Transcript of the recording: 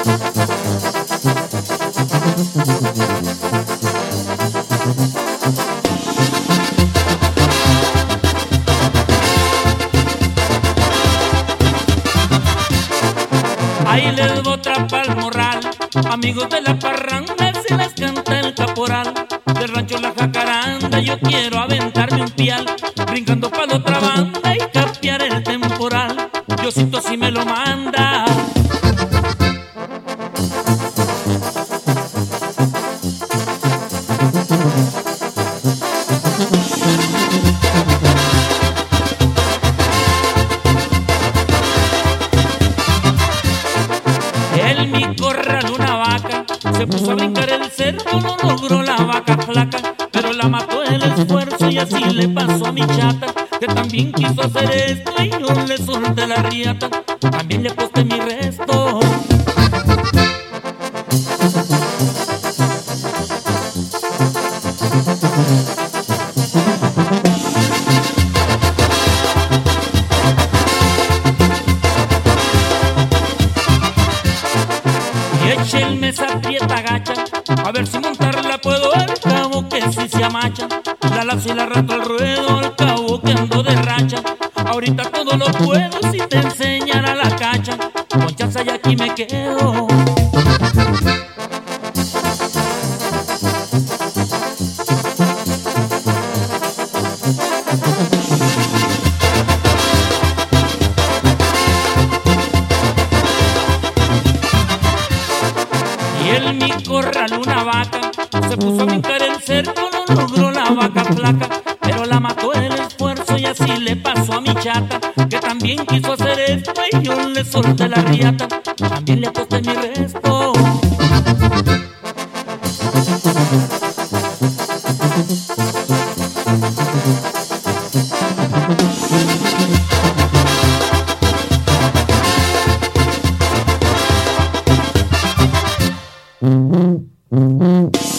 Ahí les voy otra pa'l morral, amigos de la parranda, se las canta el caporal. Del rancho La Jacaranda yo quiero aventarme un pial, brincando pa' la otra banda y capear el temporal. Diosito si me lo manda. En mi corral una vaca se puso a brincar el cerro, no logró la vaca flaca, pero la mató el esfuerzo y así le pasó a mi chata, que también quiso hacer esto y yo le solté la riata, también le aposté mi resto. Échenme esa prieta gacha, a ver si montarla puedo, al cabo que si se amacha. La lazo y la rato al ruedo, al cabo que ando de racha. Ahorita todo lo puedo si te enseñara la cacha. Con chanza y aquí me quedo. Y en mi corral una vaca se puso a brincar el cerco, no logró la vaca flaca, pero la mató el esfuerzo y así le pasó a mi chata, que también quiso hacer esto y yo le solté la riata, también le aposté mi resto. Mm-hmm.